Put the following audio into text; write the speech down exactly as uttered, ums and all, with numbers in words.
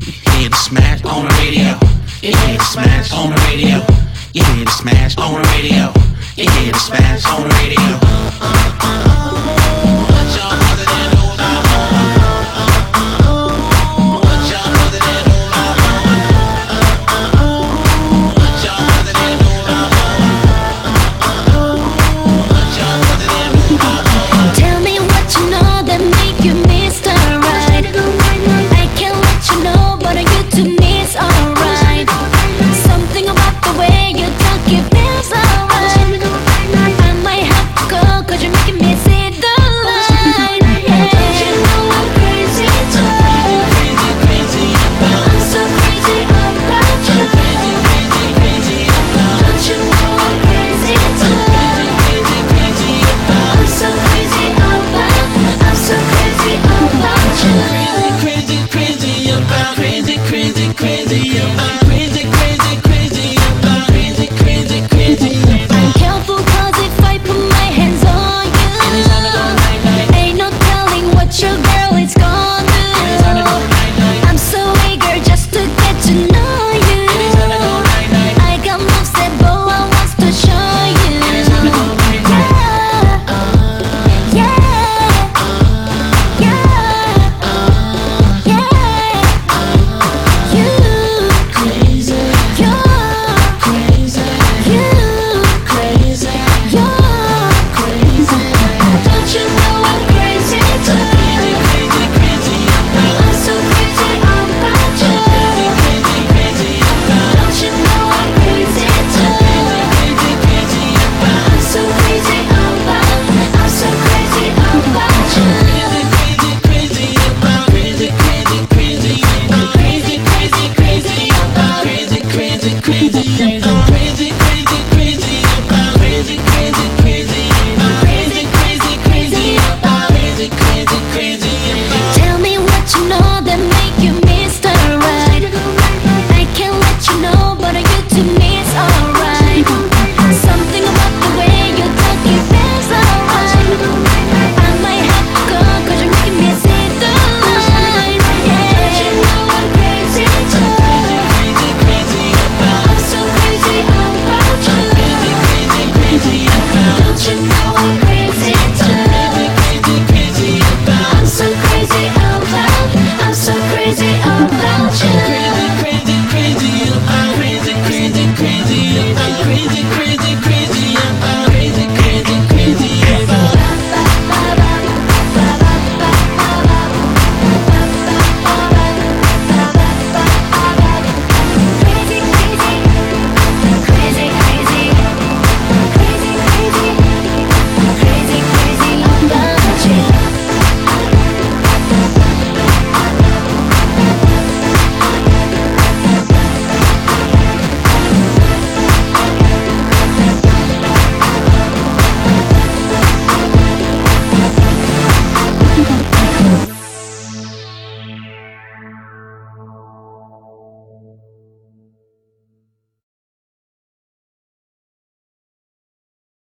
hear the smash on the radio. You hear the smash on the radio. You hear the smash on the radio. You hear the smash on the radio. What y'all mother than know about home? What y'all mother than know about home? What y'all mother than know about home? What y'all mother than know about home? Tell me what you know that make you Mister Right. I can't let you know, but you to me is alright. Something about the way you talk, it feels alright. I might have to go, cause you're making me see the light. Yeah. Don't you know I'm crazy too? Crazy, crazy about I'm so crazy about you. crazy, crazy, crazy about Don't you know I'm crazy too? crazy, crazy about I'm so crazy about, I'm so crazy about you. crazy, crazy about crazy, crazy, crazy about crazy, crazy, crazy about crazy, crazy, crazy I'm careful cause if I put my hands on you, ain't no telling what your girl is gonna do. I'm so eager just to get to know you. I got moves that Boa wants to show you. Yeah, yeah, yeah, yeah. You crazy, You're crazy, you, crazy, you're crazy. Don't you know I'm crazy too? Crazy, crazy about I'm so crazy about you. crazy, crazy about Don't you know I'm crazy too? crazy, crazy about I'm so crazy about, I'm so crazy about you. crazy, crazy, crazy about crazy, crazy, crazy about crazy, crazy, crazy about crazy, crazy, crazy about crazy, crazy, crazy about crazy, crazy, crazy about crazy, crazy, crazy about crazy, crazy, crazy about. Tell me what you know that make you Mister Right. I can't let you know, but you to me is alright. Something about the way you talk, it feels alright. I might have to go, cause you're making me see the light. Yeah. Don't you know I'm crazy too? Crazy, crazy about I'm so crazy about you. crazy, crazy, crazy about Don't you know I'm crazy too? crazy, crazy about. I'm so crazy about, I'm so crazy about you.